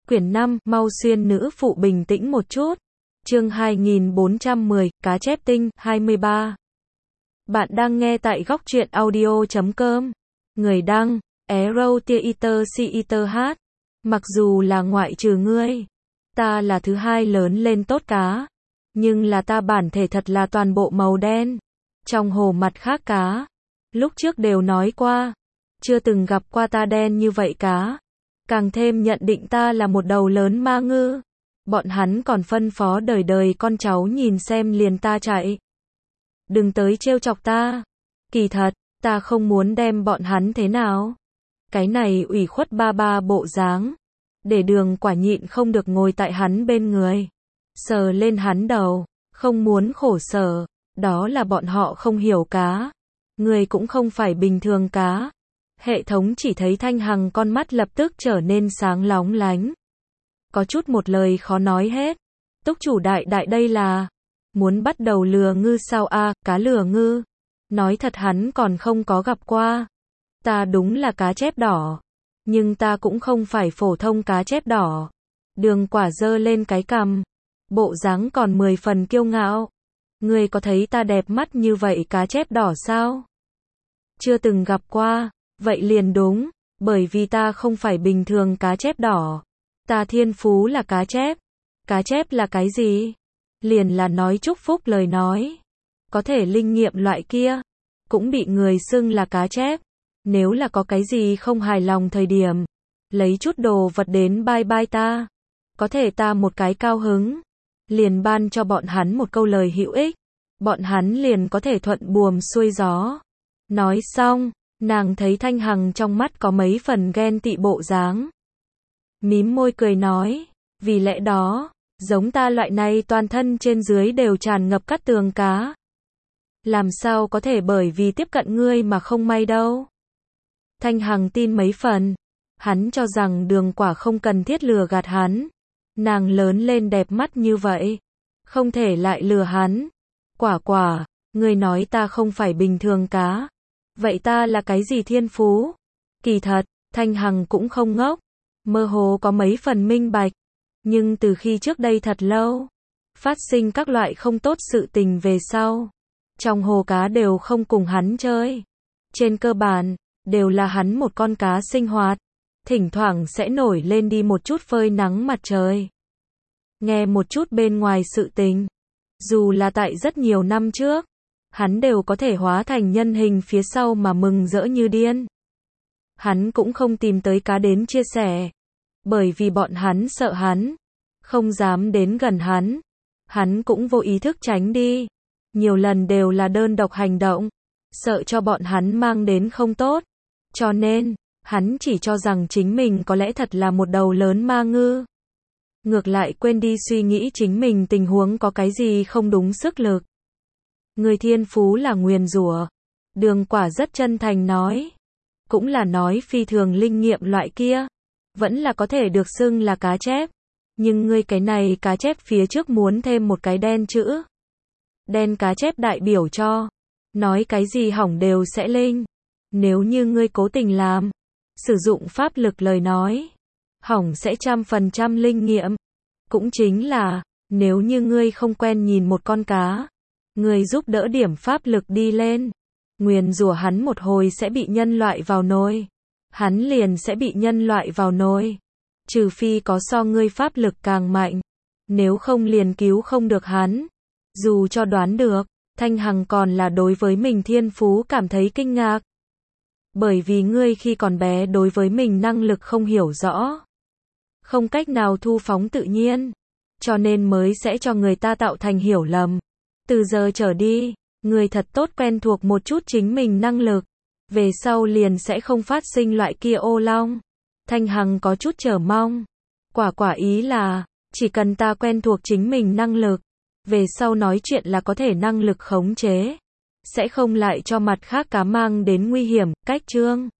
Quyển 5, mau xuyên nữ phụ bình tĩnh một chút. Chương 2410, cá chép tinh, 23. Bạn đang nghe tại góc truyện audio.com. Người đăng, Arrow Theater Theater hát. Mặc dù là ngoại trừ ngươi, ta là thứ hai lớn lên tốt cá. Nhưng là ta bản thể thật là toàn bộ màu đen. Trong hồ mặt khác cá. Lúc trước đều nói qua. Chưa từng gặp qua ta đen như vậy cá. Càng thêm nhận định ta là một đầu lớn ma ngư. Bọn hắn còn phân phó đời đời con cháu nhìn xem liền ta chạy. Đừng tới trêu chọc ta. Kỳ thật, ta không muốn đem bọn hắn thế nào. Cái này ủy khuất ba ba bộ dáng. Để Đường Quả nhịn không được ngồi tại hắn bên người. Sờ lên hắn đầu. Không muốn khổ sở. Đó là bọn họ không hiểu cá. Người cũng không phải bình thường cá. Hệ thống chỉ thấy Thanh Hằng con mắt lập tức trở nên sáng lóng lánh. Có chút một lời khó nói hết. Túc chủ đại đại đây là muốn bắt đầu lừa ngư sao a, cá lừa ngư. Nói thật hắn còn không có gặp qua. Ta đúng là cá chép đỏ. Nhưng ta cũng không phải phổ thông cá chép đỏ. Đường Quả giơ lên cái cằm. Bộ dáng còn 10 phần kiêu ngạo. Ngươi có thấy ta đẹp mắt như vậy cá chép đỏ sao? Chưa từng gặp qua. Vậy liền đúng, bởi vì ta không phải bình thường cá chép đỏ. Ta thiên phú là cá chép. Cá chép là cái gì? Liền là nói chúc phúc lời nói. Có thể linh nghiệm loại kia. Cũng bị người xưng là cá chép. Nếu là có cái gì không hài lòng thời điểm. Lấy chút đồ vật đến bye bye ta. Có thể ta một cái cao hứng. Liền ban cho bọn hắn một câu lời hữu ích. Bọn hắn liền có thể thuận buồm xuôi gió. Nói xong. Nàng thấy Thanh Hằng trong mắt có mấy phần ghen tị bộ dáng. Mím môi cười nói, vì lẽ đó, giống ta loại này toàn thân trên dưới đều tràn ngập cát tường cá. Làm sao có thể bởi vì tiếp cận ngươi mà không may đâu. Thanh Hằng tin mấy phần. Hắn cho rằng Đường Quả không cần thiết lừa gạt hắn. Nàng lớn lên đẹp mắt như vậy. Không thể lại lừa hắn. Quả, ngươi nói ta không phải bình thường cá. Vậy ta là cái gì thiên phú? Kỳ thật, Thanh Hằng cũng không ngốc. Mơ hồ có mấy phần minh bạch. Nhưng từ khi trước đây thật lâu, phát sinh các loại không tốt sự tình về sau. Trong hồ cá đều không cùng hắn chơi. Trên cơ bản, đều là hắn một con cá sinh hoạt. Thỉnh thoảng sẽ nổi lên đi một chút phơi nắng mặt trời. Nghe một chút bên ngoài sự tình. Dù là tại rất nhiều năm trước. Hắn đều có thể hóa thành nhân hình phía sau mà mừng rỡ như điên. Hắn cũng không tìm tới cá đến chia sẻ. Bởi vì bọn hắn sợ hắn. Không dám đến gần hắn. Hắn cũng vô ý thức tránh đi. Nhiều lần đều là đơn độc hành động. Sợ cho bọn hắn mang đến không tốt. Cho nên, hắn chỉ cho rằng chính mình có lẽ thật là một đầu lớn ma ngư. Ngược lại quên đi suy nghĩ chính mình tình huống có cái gì không đúng sức lực. Người thiên phú là nguyền rủa. Đường Quả rất chân thành nói. Cũng là nói phi thường linh nghiệm loại kia. Vẫn là có thể được xưng là cá chép. Nhưng ngươi cái này cá chép phía trước muốn thêm một cái đen chữ. Đen cá chép đại biểu cho. Nói cái gì hỏng đều sẽ linh. Nếu như ngươi cố tình làm. Sử dụng pháp lực lời nói. Hỏng sẽ 100% linh nghiệm. Cũng chính là. Nếu như ngươi không quen nhìn một con cá. Người giúp đỡ điểm pháp lực đi lên. Nguyền rủa hắn một hồi sẽ bị nhân loại vào nồi. Hắn liền sẽ bị nhân loại vào nồi. Trừ phi có so ngươi pháp lực càng mạnh. Nếu không liền cứu không được hắn. Dù cho đoán được, Thanh Hằng còn là đối với mình thiên phú cảm thấy kinh ngạc. Bởi vì ngươi khi còn bé đối với mình năng lực không hiểu rõ. Không cách nào thu phóng tự nhiên. Cho nên mới sẽ cho người ta tạo thành hiểu lầm. Từ giờ trở đi, người thật tốt quen thuộc một chút chính mình năng lực. Về sau liền sẽ không phát sinh loại kia ô long. Thanh Hằng có chút chờ mong. Quả ý là, chỉ cần ta quen thuộc chính mình năng lực. Về sau nói chuyện là có thể năng lực khống chế. Sẽ không lại cho mặt khác cá mang đến nguy hiểm, cách chương.